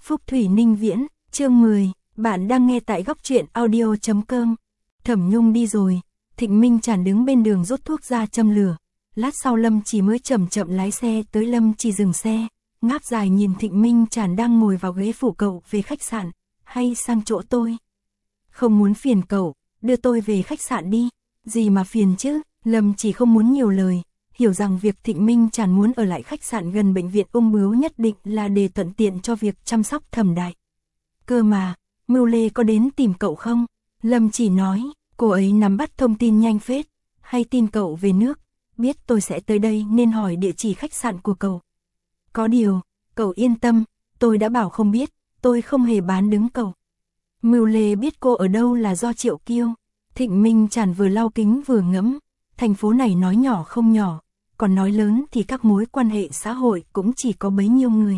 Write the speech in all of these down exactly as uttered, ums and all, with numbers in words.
Phúc Thủy Ninh Viễn, chương mười, bạn đang nghe tại góc truyện audio chấm com. Thẩm Nhung đi rồi, Thịnh Minh Tràn đứng bên đường rút thuốc ra châm lửa. Lát sau Lâm Chỉ mới chậm chậm lái xe tới. Lâm Chỉ dừng xe, ngáp dài nhìn Thịnh Minh Tràn đang ngồi vào ghế phụ cậu. Về khách sạn, hay sang chỗ tôi? Không muốn phiền cậu, đưa tôi về khách sạn đi. Gì mà phiền chứ? Lâm Chỉ không muốn nhiều lời, hiểu rằng việc Thịnh Minh Tràn muốn ở lại khách sạn gần bệnh viện ung bướu nhất định là để thuận tiện cho việc chăm sóc Thẩm Đại. Cơ mà, Mưu Lê có đến tìm cậu không? Lâm Chỉ nói, cô ấy nắm bắt thông tin nhanh phết, hay tin cậu về nước, biết tôi sẽ tới đây nên hỏi địa chỉ khách sạn của cậu. Có điều, cậu yên tâm, tôi đã bảo không biết, tôi không hề bán đứng cậu. Mưu Lê biết cô ở đâu là do Triệu Kiêu. Thịnh Minh Tràn vừa lau kính vừa ngẫm, thành phố này nói nhỏ không nhỏ, còn nói lớn thì các mối quan hệ xã hội cũng chỉ có bấy nhiêu người.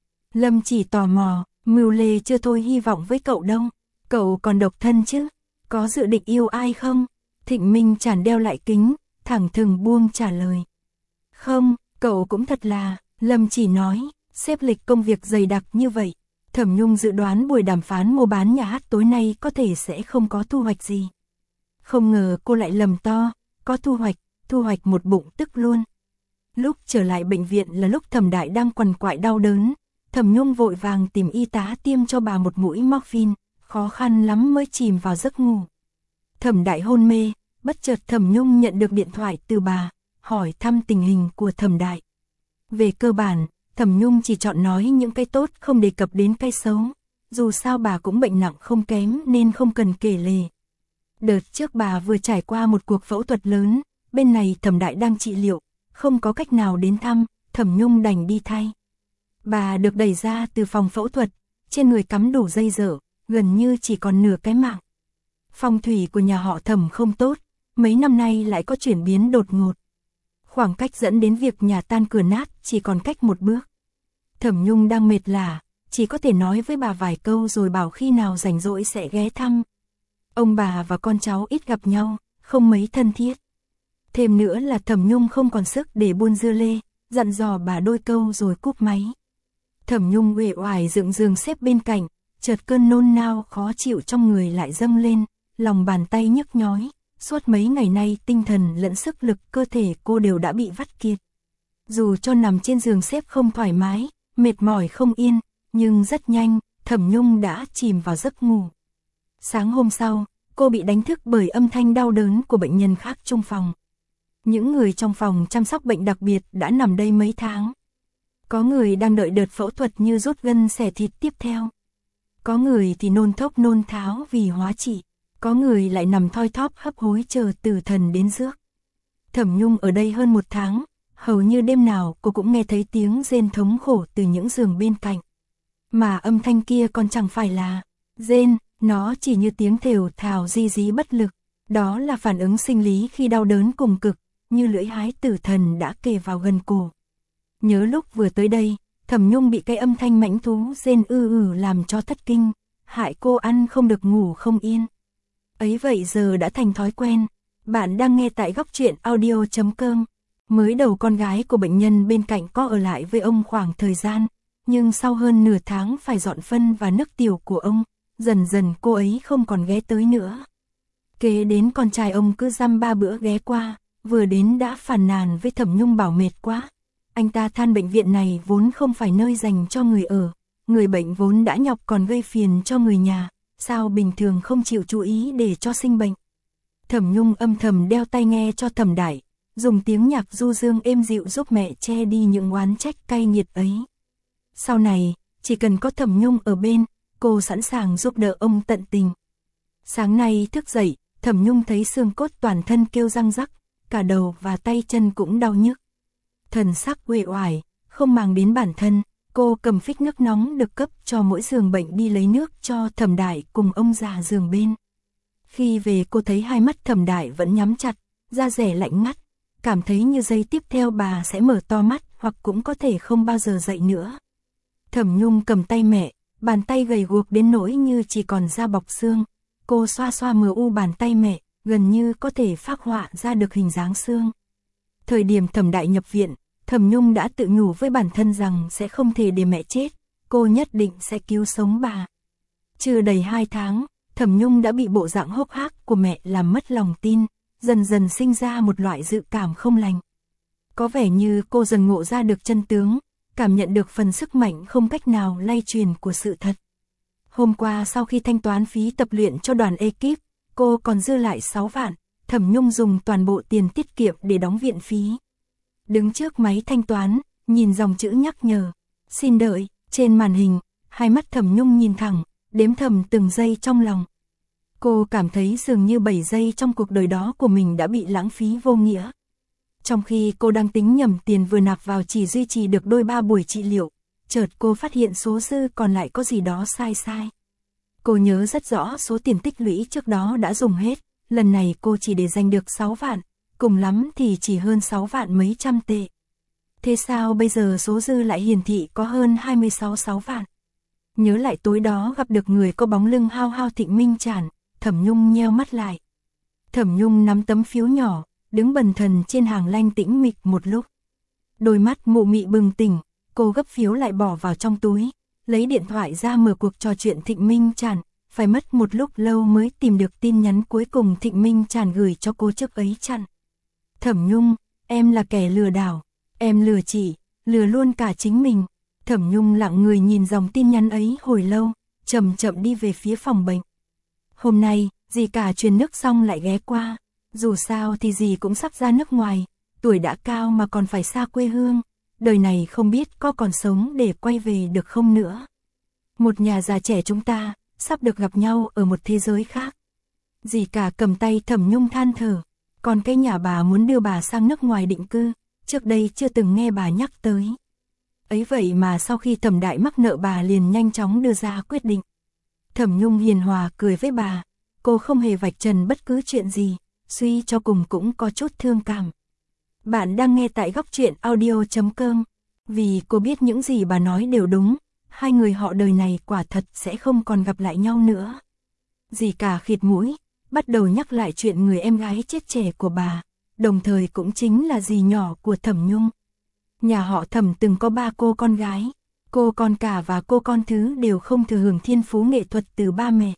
Lâm Chỉ tò mò, Mưu Lê chưa thôi hy vọng với cậu đâu, cậu còn độc thân chứ, có dự định yêu ai không? Thịnh Minh Tràn đeo lại kính, thẳng thừng buông trả lời. Không, cậu cũng thật là, Lâm Chỉ nói, xếp lịch công việc dày đặc như vậy. Thẩm Nhung dự đoán buổi đàm phán mua bán nhà hát tối nay có thể sẽ không có thu hoạch gì. Không ngờ cô lại lầm to, có thu hoạch, thu hoạch một bụng tức luôn. Lúc trở lại bệnh viện là lúc Thẩm Đại đang quằn quại đau đớn, Thẩm Nhung vội vàng tìm y tá tiêm cho bà một mũi morphine, khó khăn lắm mới chìm vào giấc ngủ. Thẩm Đại hôn mê, bất chợt Thẩm Nhung nhận được điện thoại từ bà, hỏi thăm tình hình của Thẩm Đại. Về cơ bản, Thẩm Nhung chỉ chọn nói những cái tốt không đề cập đến cái xấu, dù sao bà cũng bệnh nặng không kém nên không cần kể lể. Đợt trước bà vừa trải qua một cuộc phẫu thuật lớn, bên này Thẩm Đại đang trị liệu, không có cách nào đến thăm, Thẩm Nhung đành đi thay. Bà được đẩy ra từ phòng phẫu thuật, trên người cắm đủ dây dở, gần như chỉ còn nửa cái mạng. Phong thủy của nhà họ Thẩm không tốt, mấy năm nay lại có chuyển biến đột ngột. Khoảng cách dẫn đến việc nhà tan cửa nát chỉ còn cách một bước. Thẩm Nhung đang mệt lả, chỉ có thể nói với bà vài câu rồi bảo khi nào rảnh rỗi sẽ ghé thăm. Ông bà và con cháu ít gặp nhau, không mấy thân thiết. Thêm nữa là Thẩm Nhung không còn sức để buôn dưa lê, dặn dò bà đôi câu rồi cúp máy. Thẩm Nhung uể oải dựng giường xếp bên cạnh, chợt cơn nôn nao khó chịu trong người lại dâng lên, lòng bàn tay nhức nhói. Suốt mấy ngày nay tinh thần lẫn sức lực cơ thể cô đều đã bị vắt kiệt. Dù cho nằm trên giường xếp không thoải mái, mệt mỏi không yên, nhưng rất nhanh, Thẩm Nhung đã chìm vào giấc ngủ. Sáng hôm sau, cô bị đánh thức bởi âm thanh đau đớn của bệnh nhân khác chung phòng. Những người trong phòng chăm sóc bệnh đặc biệt đã nằm đây mấy tháng. Có người đang đợi đợt phẫu thuật như rút gân xẻ thịt tiếp theo. Có người thì nôn thốc nôn tháo vì hóa trị. Có người lại nằm thoi thóp hấp hối chờ tử thần đến rước. Thẩm Nhung ở đây hơn một tháng, hầu như đêm nào cô cũng nghe thấy tiếng rên thống khổ từ những giường bên cạnh. Mà âm thanh kia còn chẳng phải là rên, nó chỉ như tiếng thều thào di dí bất lực. Đó là phản ứng sinh lý khi đau đớn cùng cực, như lưỡi hái tử thần đã kề vào gần cổ. Nhớ lúc vừa tới đây, Thẩm Nhung bị cái âm thanh mãnh thú rên ư ử làm cho thất kinh, hại cô ăn không được ngủ không yên. Ấy vậy giờ đã thành thói quen. Bạn đang nghe tại góc truyện audio chấm com. Mới đầu con gái của bệnh nhân bên cạnh có ở lại với ông khoảng thời gian, nhưng sau hơn nửa tháng phải dọn phân và nước tiểu của ông, dần dần cô ấy không còn ghé tới nữa. Kế đến con trai ông cứ dăm ba bữa ghé qua, vừa đến đã phàn nàn với Thẩm Nhung bảo mệt quá. Anh ta than bệnh viện này vốn không phải nơi dành cho người ở, người bệnh vốn đã nhọc còn gây phiền cho người nhà. Sao bình thường không chịu chú ý để cho sinh bệnh. Thẩm Nhung âm thầm đeo tai nghe cho Thẩm Đại, dùng tiếng nhạc du dương êm dịu giúp mẹ che đi những oán trách cay nghiệt ấy. Sau này, chỉ cần có Thẩm Nhung ở bên, cô sẵn sàng giúp đỡ ông tận tình. Sáng nay thức dậy, Thẩm Nhung thấy xương cốt toàn thân kêu răng rắc, cả đầu và tay chân cũng đau nhức. Thần sắc uể oải, không màng đến bản thân. Cô cầm phích nước nóng được cấp cho mỗi giường bệnh đi lấy nước cho Thẩm Đại cùng ông già giường bên. Khi về cô thấy hai mắt Thẩm Đại vẫn nhắm chặt, da rẻ lạnh ngắt, cảm thấy như giây tiếp theo bà sẽ mở to mắt hoặc cũng có thể không bao giờ dậy nữa. Thẩm Nhung cầm tay mẹ, bàn tay gầy guộc đến nỗi như chỉ còn da bọc xương. Cô xoa xoa mờ u bàn tay mẹ, gần như có thể phác họa ra được hình dáng xương. Thời điểm Thẩm Đại nhập viện, Thẩm Nhung đã tự nhủ với bản thân rằng sẽ không thể để mẹ chết, cô nhất định sẽ cứu sống bà. Chưa đầy hai tháng, Thẩm Nhung đã bị bộ dạng hốc hác của mẹ làm mất lòng tin, dần dần sinh ra một loại dự cảm không lành. Có vẻ như cô dần ngộ ra được chân tướng, cảm nhận được phần sức mạnh không cách nào lay truyền của sự thật. Hôm qua sau khi thanh toán phí tập luyện cho đoàn ekip, cô còn dư lại sáu vạn, Thẩm Nhung dùng toàn bộ tiền tiết kiệm để đóng viện phí. Đứng trước máy thanh toán, nhìn dòng chữ nhắc nhở, xin đợi, trên màn hình, hai mắt Thẩm Nhung nhìn thẳng, đếm thầm từng giây trong lòng. Cô cảm thấy dường như bảy giây trong cuộc đời đó của mình đã bị lãng phí vô nghĩa. Trong khi cô đang tính nhầm tiền vừa nạp vào chỉ duy trì được đôi ba buổi trị liệu, chợt cô phát hiện số dư còn lại có gì đó sai sai. Cô nhớ rất rõ số tiền tích lũy trước đó đã dùng hết, lần này cô chỉ để dành được sáu vạn, cùng lắm thì chỉ hơn sáu vạn mấy trăm tệ. Thế sao bây giờ số dư lại hiển thị có hơn hai mươi sáu sáu vạn? Nhớ lại tối đó gặp được người có bóng lưng hao hao Thịnh Minh Trản, Thẩm Nhung nheo mắt lại. Thẩm Nhung nắm tấm phiếu nhỏ, đứng bần thần trên hàng lanh tĩnh mịch một lúc. Đôi mắt mụ mị bừng tỉnh, cô gấp phiếu lại bỏ vào trong túi, lấy điện thoại ra mở cuộc trò chuyện Thịnh Minh Trản, phải mất một lúc lâu mới tìm được tin nhắn cuối cùng Thịnh Minh Trản gửi cho cô trước ấy chặn. Thẩm Nhung, em là kẻ lừa đảo, em lừa chị, lừa luôn cả chính mình. Thẩm Nhung lặng người nhìn dòng tin nhắn ấy hồi lâu, chậm chậm đi về phía phòng bệnh. Hôm nay, dì cả truyền nước xong lại ghé qua, dù sao thì dì cũng sắp ra nước ngoài, tuổi đã cao mà còn phải xa quê hương, đời này không biết có còn sống để quay về được không nữa. Một nhà già trẻ chúng ta, sắp được gặp nhau ở một thế giới khác. Dì cả cầm tay Thẩm Nhung than thở, còn cái nhà bà muốn đưa bà sang nước ngoài định cư, trước đây chưa từng nghe bà nhắc tới. Ấy vậy mà sau khi Thẩm Đại mắc nợ bà liền nhanh chóng đưa ra quyết định. Thẩm Nhung hiền hòa cười với bà, cô không hề vạch trần bất cứ chuyện gì, suy cho cùng cũng có chút thương cảm. Bạn đang nghe tại góc truyện audio chấm com, vì cô biết những gì bà nói đều đúng, hai người họ đời này quả thật sẽ không còn gặp lại nhau nữa. Dì cả khịt mũi, bắt đầu nhắc lại chuyện người em gái chết trẻ của bà, đồng thời cũng chính là dì nhỏ của Thẩm Nhung. Nhà họ Thẩm từng có ba cô con gái, cô con cả và cô con thứ đều không thừa hưởng thiên phú nghệ thuật từ ba mẹ.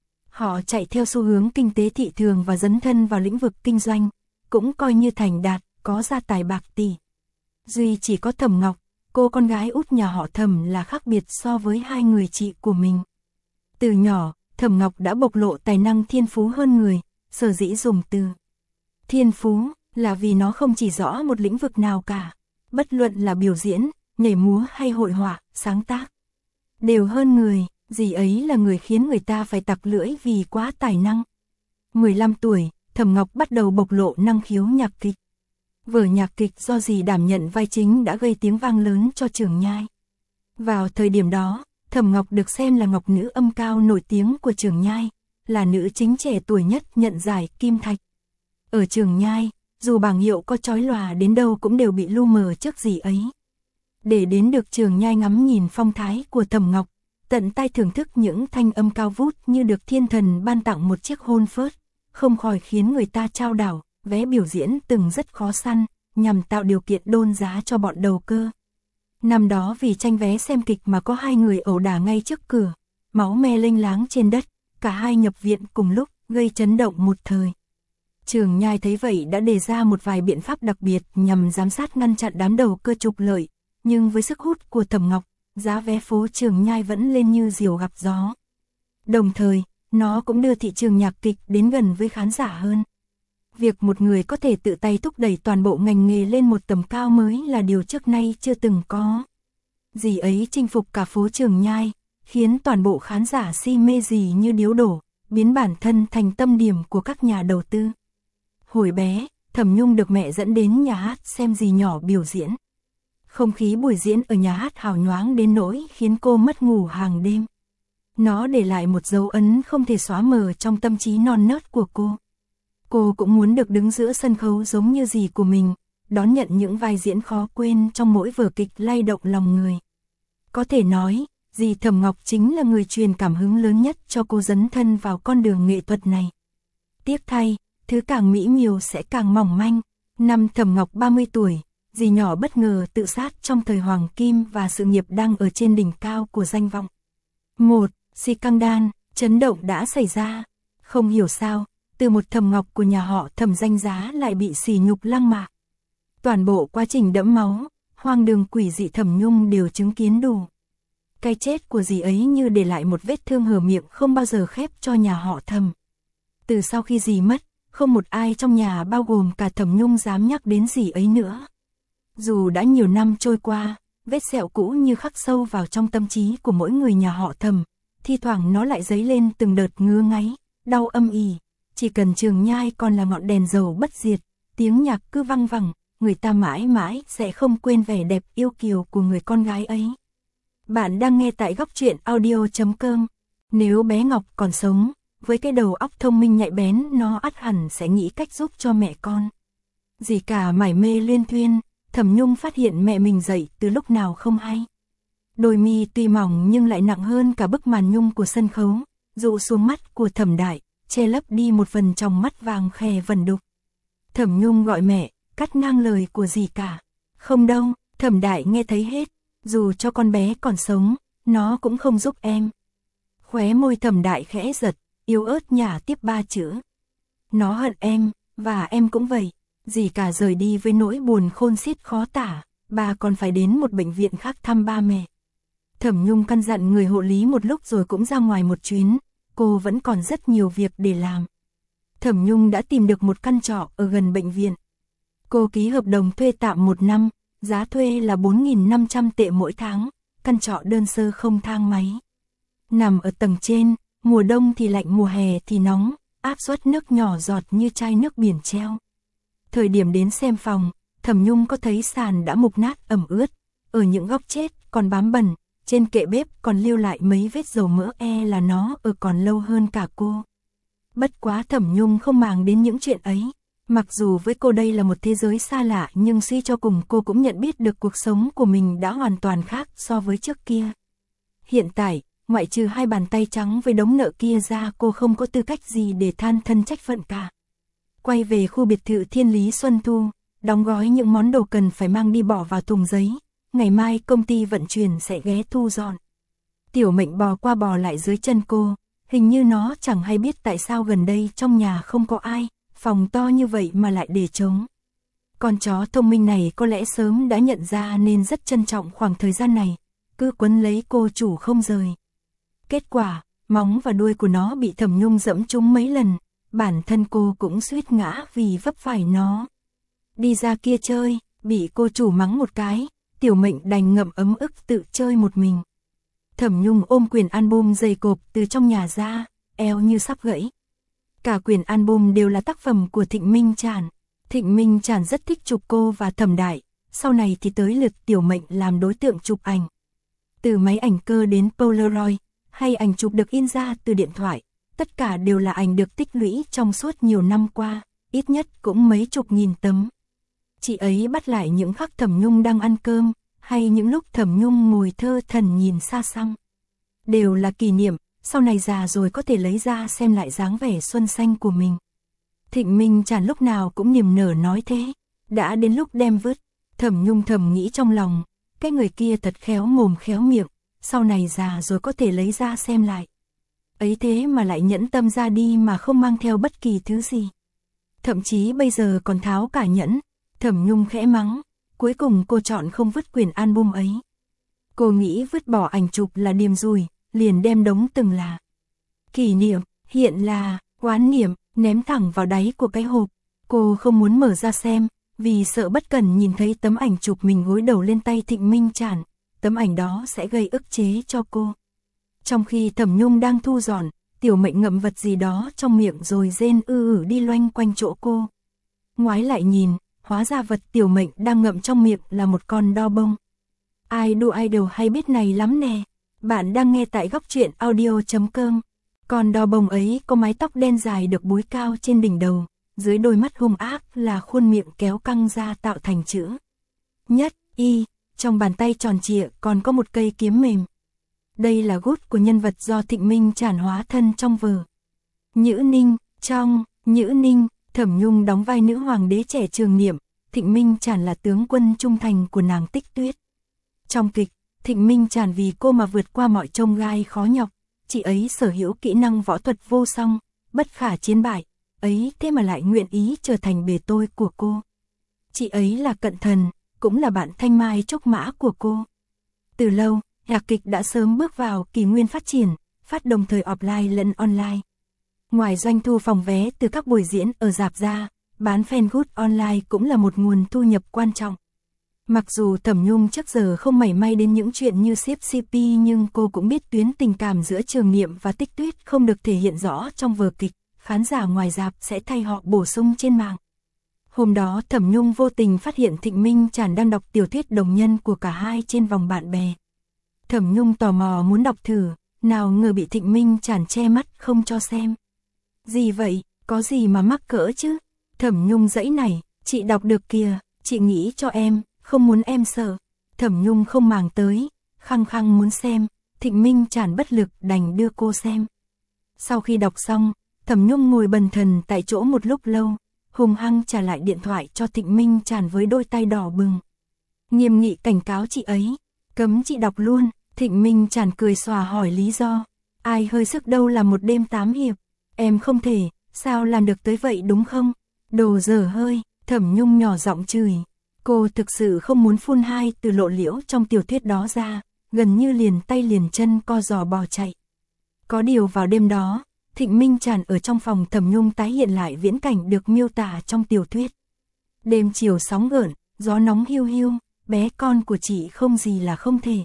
Họ chạy theo xu hướng kinh tế thị trường và dấn thân vào lĩnh vực kinh doanh, cũng coi như thành đạt, có gia tài bạc tỷ. Duy chỉ có Thẩm Ngọc, cô con gái út nhà họ Thẩm là khác biệt so với hai người chị của mình. Từ nhỏ, Thẩm Ngọc đã bộc lộ tài năng thiên phú hơn người, sở dĩ dùng từ thiên phú là vì nó không chỉ rõ một lĩnh vực nào cả, bất luận là biểu diễn, nhảy múa hay hội họa, sáng tác. Đều hơn người, dì ấy là người khiến người ta phải tặc lưỡi vì quá tài năng. mười lăm tuổi, Thẩm Ngọc bắt đầu bộc lộ năng khiếu nhạc kịch. Vở nhạc kịch do dì đảm nhận vai chính đã gây tiếng vang lớn cho Trường Nhai. Vào thời điểm đó, Thẩm Ngọc được xem là ngọc nữ âm cao nổi tiếng của Trường Nhai, là nữ chính trẻ tuổi nhất nhận giải Kim Thạch. Ở Trường Nhai, dù bảng hiệu có chói lòa đến đâu cũng đều bị lu mờ trước dì ấy. Để đến được Trường Nhai ngắm nhìn phong thái của Thẩm Ngọc, tận tay thưởng thức những thanh âm cao vút như được thiên thần ban tặng một chiếc hôn phớt, không khỏi khiến người ta chao đảo. Vé biểu diễn từng rất khó săn, nhằm tạo điều kiện đôn giá cho bọn đầu cơ. Năm đó vì tranh vé xem kịch mà có hai người ẩu đả ngay trước cửa, máu me lênh láng trên đất, cả hai nhập viện cùng lúc, gây chấn động một thời. Trường Nhai thấy vậy đã đề ra một vài biện pháp đặc biệt nhằm giám sát ngăn chặn đám đầu cơ trục lợi, nhưng với sức hút của Thẩm Ngọc, giá vé phố Trường Nhai vẫn lên như diều gặp gió. Đồng thời, nó cũng đưa thị trường nhạc kịch đến gần với khán giả hơn. Việc một người có thể tự tay thúc đẩy toàn bộ ngành nghề lên một tầm cao mới là điều trước nay chưa từng có. Dì ấy chinh phục cả phố Trường Nhai, khiến toàn bộ khán giả si mê dì như điếu đổ, biến bản thân thành tâm điểm của các nhà đầu tư. Hồi bé, Thẩm Nhung được mẹ dẫn đến nhà hát xem dì nhỏ biểu diễn. Không khí buổi diễn ở nhà hát hào nhoáng đến nỗi khiến cô mất ngủ hàng đêm. Nó để lại một dấu ấn không thể xóa mờ trong tâm trí non nớt của cô. Cô cũng muốn được đứng giữa sân khấu giống như dì của mình, đón nhận những vai diễn khó quên trong mỗi vở kịch lay động lòng người. Có thể nói, dì Thẩm Ngọc chính là người truyền cảm hứng lớn nhất cho cô dấn thân vào con đường nghệ thuật này. Tiếc thay, thứ càng mỹ miều sẽ càng mỏng manh. Năm Thẩm Ngọc ba mươi tuổi, dì nhỏ bất ngờ tự sát trong thời hoàng kim và sự nghiệp đang ở trên đỉnh cao của danh vọng. Một, scandal, chấn động đã xảy ra. Không hiểu sao, từ một Thẩm Ngọc của nhà họ Thẩm danh giá lại bị sỉ nhục lăng mạ. Toàn bộ quá trình đẫm máu, hoang đường quỷ dị Thẩm Nhung đều chứng kiến đủ. Cái chết của dì ấy như để lại một vết thương hở miệng không bao giờ khép cho nhà họ Thẩm. Từ sau khi dì mất, không một ai trong nhà bao gồm cả Thẩm Nhung dám nhắc đến dì ấy nữa. Dù đã nhiều năm trôi qua, vết sẹo cũ như khắc sâu vào trong tâm trí của mỗi người nhà họ Thẩm, thi thoảng nó lại dấy lên từng đợt ngứa ngáy, đau âm ỉ. Chỉ cần Trường Nhai còn là ngọn đèn dầu bất diệt, tiếng nhạc cứ văng vẳng, người ta mãi mãi sẽ không quên vẻ đẹp yêu kiều của người con gái ấy. Bạn đang nghe tại góc truyện audio chấm com. Nếu bé Ngọc còn sống, với cái đầu óc thông minh nhạy bén, nó ắt hẳn sẽ nghĩ cách giúp cho mẹ con. Dì cả mải mê liên thuyên, Thẩm Nhung phát hiện mẹ mình dậy từ lúc nào không hay. Đôi mi tuy mỏng nhưng lại nặng hơn cả bức màn nhung của sân khấu, dụ xuống mắt của Thẩm Đại, che lấp đi một phần tròng mắt vàng khè vẩn đục. Thẩm Nhung gọi mẹ, cắt ngang lời của dì cả. Không đâu, Thẩm Đại nghe thấy hết, dù cho con bé còn sống, nó cũng không giúp em. Khóe môi Thẩm Đại khẽ giật, yếu ớt nhả tiếp ba chữ. Nó hận em, và em cũng vậy. Dì cả rời đi với nỗi buồn khôn xiết khó tả, bà còn phải đến một bệnh viện khác thăm ba mẹ. Thẩm Nhung căn dặn người hộ lý một lúc rồi cũng ra ngoài một chuyến, cô vẫn còn rất nhiều việc để làm. Thẩm Nhung đã tìm được một căn trọ ở gần bệnh viện. Cô ký hợp đồng thuê tạm một năm, giá thuê là bốn nghìn năm trăm tệ mỗi tháng, căn trọ đơn sơ không thang máy. Nằm ở tầng trên, mùa đông thì lạnh mùa hè thì nóng, áp suất nước nhỏ giọt như chai nước biển treo. Thời điểm đến xem phòng, Thẩm Nhung có thấy sàn đã mục nát ẩm ướt, ở những góc chết còn bám bẩn, trên kệ bếp còn lưu lại mấy vết dầu mỡ, e là nó ở còn lâu hơn cả cô. Bất quá Thẩm Nhung không màng đến những chuyện ấy, mặc dù với cô đây là một thế giới xa lạ nhưng suy cho cùng cô cũng nhận biết được cuộc sống của mình đã hoàn toàn khác so với trước kia. Hiện tại, ngoại trừ hai bàn tay trắng với đống nợ kia ra, cô không có tư cách gì để than thân trách phận cả. Quay về khu biệt thự Thiên Lý Xuân Thu, đóng gói những món đồ cần phải mang đi bỏ vào thùng giấy, ngày mai công ty vận chuyển sẽ ghé thu dọn. Tiểu Mệnh bò qua bò lại dưới chân cô, hình như nó chẳng hay biết tại sao gần đây trong nhà không có ai, phòng to như vậy mà lại để trống. Con chó thông minh này có lẽ sớm đã nhận ra nên rất trân trọng khoảng thời gian này, cứ quấn lấy cô chủ không rời. Kết quả, móng và đuôi của nó bị Thẩm Nhung dẫm trúng mấy lần, bản thân cô cũng suýt ngã vì vấp phải nó. Đi ra kia chơi, bị cô chủ mắng một cái, Tiểu Mệnh đành ngậm ấm ức tự chơi một mình. Thẩm Nhung ôm quyển album dày cộp từ trong nhà ra, eo như sắp gãy. Cả quyển album đều là tác phẩm của Thịnh Minh Trản. Thịnh Minh Trản rất thích chụp cô và Thẩm Đại, sau này thì tới lượt Tiểu Mệnh làm đối tượng chụp ảnh. Từ máy ảnh cơ đến Polaroid, hay ảnh chụp được in ra từ điện thoại, tất cả đều là ảnh được tích lũy trong suốt nhiều năm qua, ít nhất cũng mấy chục nghìn tấm. Chị ấy bắt lại những khắc Thẩm Nhung đang ăn cơm, hay những lúc Thẩm Nhung ngồi thơ thẩn nhìn xa xăm. Đều là kỷ niệm, sau này già rồi có thể lấy ra xem lại dáng vẻ xuân xanh của mình. Thịnh Minh Trản lúc nào cũng niềm nở nói thế, đã đến lúc đem vứt. Thẩm Nhung thầm nghĩ trong lòng, cái người kia thật khéo mồm khéo miệng, sau này già rồi có thể lấy ra xem lại. Ấy thế mà lại nhẫn tâm ra đi mà không mang theo bất kỳ thứ gì. Thậm chí bây giờ còn tháo cả nhẫn. Thẩm Nhung khẽ mắng, cuối cùng cô chọn không vứt quyển album ấy. Cô nghĩ vứt bỏ ảnh chụp là điềm rủi, liền đem đống từng là kỷ niệm, hiện là oán niệm, ném thẳng vào đáy của cái hộp. Cô không muốn mở ra xem, vì sợ bất cẩn nhìn thấy tấm ảnh chụp mình gối đầu lên tay Thịnh Minh Trản, tấm ảnh đó sẽ gây ức chế cho cô. Trong khi Thẩm Nhung đang thu dọn, Tiểu Mệnh ngậm vật gì đó trong miệng rồi rên ư ử đi loanh quanh chỗ cô. Ngoái lại nhìn, hóa ra vật Tiểu Mệnh đang ngậm trong miệng là một con đo bông. Ai đu idol hay biết này lắm nè. Bạn đang nghe tại góc truyện audio chấm com. Con đo bông ấy có mái tóc đen dài được búi cao trên đỉnh đầu, dưới đôi mắt hung ác là khuôn miệng kéo căng ra tạo thành chữ nhất y, trong bàn tay tròn trịa còn có một cây kiếm mềm. Đây là gút của nhân vật do Thịnh Minh Trản hóa thân trong vở Nhữ Ninh. Trong Nhữ Ninh, Thẩm Nhung đóng vai nữ hoàng đế trẻ Trường Niệm, Thịnh Minh Trản là tướng quân trung thành của nàng Tích Tuyết. Trong kịch, Thịnh Minh Trản vì cô mà vượt qua mọi chông gai khó nhọc, chị ấy sở hữu kỹ năng võ thuật vô song, bất khả chiến bại, ấy thế mà lại nguyện ý trở thành bề tôi của cô. Chị ấy là cận thần, cũng là bạn thanh mai trúc mã của cô. Từ lâu, nhạc kịch đã sớm bước vào kỷ nguyên phát triển, phát đồng thời offline lẫn online. Ngoài doanh thu phòng vé từ các buổi diễn ở rạp ra, bán fan good online cũng là một nguồn thu nhập quan trọng. Mặc dù Thẩm Nhung trước giờ không mảy may đến những chuyện như ship xê pê nhưng cô cũng biết tuyến tình cảm giữa Trường Niệm và Tích Tuyết không được thể hiện rõ trong vở kịch, khán giả ngoài rạp sẽ thay họ bổ sung trên mạng. Hôm đó Thẩm Nhung vô tình phát hiện Thịnh Minh Trản đang đọc tiểu thuyết đồng nhân của cả hai trên vòng bạn bè. Thẩm Nhung tò mò muốn đọc thử, nào ngờ bị Thịnh Minh Trản che mắt không cho xem. Gì vậy, có gì mà mắc cỡ chứ? Thẩm Nhung giãy nảy, chị đọc được kìa, chị nghĩ cho em, không muốn em sợ. Thẩm Nhung không màng tới, khăng khăng muốn xem, Thịnh Minh Trản bất lực đành đưa cô xem. Sau khi đọc xong, Thẩm Nhung ngồi bần thần tại chỗ một lúc lâu, hung hăng trả lại điện thoại cho Thịnh Minh Trản với đôi tay đỏ bừng. Nghiêm nghị cảnh cáo chị ấy, cấm chị đọc luôn. Thịnh Minh Trản cười xòa hỏi lý do, ai hơi sức đâu là một đêm tám hiệp, em không thể, sao làm được tới vậy đúng không? Đồ dở hơi, Thẩm Nhung nhỏ giọng chửi. Cô thực sự không muốn phun hai từ lộ liễu trong tiểu thuyết đó ra, gần như liền tay liền chân co giò bò chạy. Có điều vào đêm đó, Thịnh Minh Trản ở trong phòng Thẩm Nhung tái hiện lại viễn cảnh được miêu tả trong tiểu thuyết. Đêm chiều sóng gợn, gió nóng hiu hiu, bé con của chị không gì là không thể.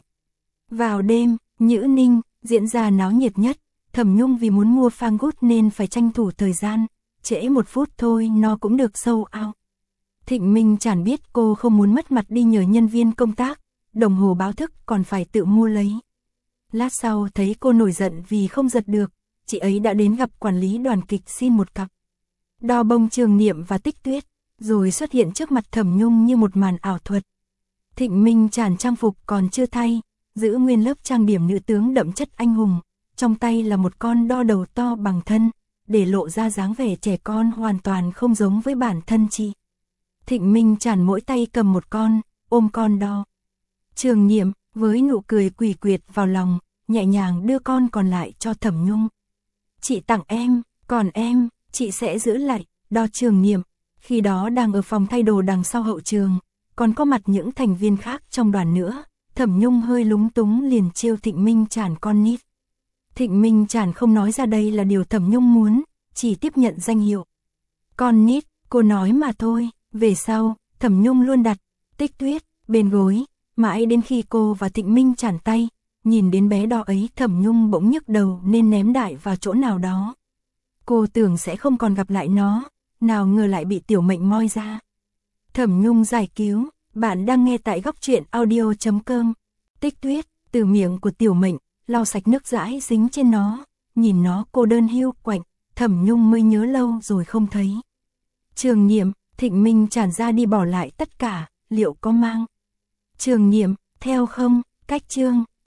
Vào đêm, Nhữ Ninh, diễn ra náo nhiệt nhất, Thẩm Nhung vì muốn mua phang gút nên phải tranh thủ thời gian, trễ một phút thôi nó cũng được sold out. Thịnh Minh Trản biết cô không muốn mất mặt đi nhờ nhân viên công tác, đồng hồ báo thức còn phải tự mua lấy. Lát sau thấy cô nổi giận vì không giật được, chị ấy đã đến gặp quản lý đoàn kịch xin một cặp. Đo bông Trường Niệm và Tích Tuyết, rồi xuất hiện trước mặt Thẩm Nhung như một màn ảo thuật. Thịnh Minh Trản trang phục còn chưa thay, giữ nguyên lớp trang điểm nữ tướng đậm chất anh hùng, trong tay là một con đo đầu to bằng thân, để lộ ra dáng vẻ trẻ con hoàn toàn không giống với bản thân chị. Thịnh Minh Trản mỗi tay cầm một con, ôm con đo. Trường Niệm, với nụ cười quỷ quyệt vào lòng, nhẹ nhàng đưa con còn lại cho Thẩm Nhung. Chị tặng em, còn em, chị sẽ giữ lại, đo. Trường Niệm, khi đó đang ở phòng thay đồ đằng sau hậu trường, còn có mặt những thành viên khác trong đoàn nữa. Thẩm Nhung hơi lúng túng liền trêu Thịnh Minh Trản con nít. Thịnh Minh Trản không nói ra đây là điều Thẩm Nhung muốn, chỉ tiếp nhận danh hiệu. Con nít, cô nói mà thôi. Về sau, Thẩm Nhung luôn đặt Tích Tuyết bên gối, mãi đến khi cô và Thịnh Minh Trản tay, nhìn đến bé đo ấy Thẩm Nhung bỗng nhức đầu nên ném đại vào chỗ nào đó. Cô tưởng sẽ không còn gặp lại nó, nào ngờ lại bị Tiểu Mệnh moi ra. Thẩm Nhung giải cứu, bạn đang nghe tại góc truyện audio chấm com. Tích Tuyết, từ miệng của Tiểu Mệnh, lau sạch nước dãi dính trên nó, nhìn nó cô đơn hiu quạnh, Thẩm Nhung mới nhớ lâu rồi không thấy. Trường Niệm, Thịnh Minh Trản ra đi bỏ lại tất cả, liệu có mang Trường Niệm theo không? Cách chương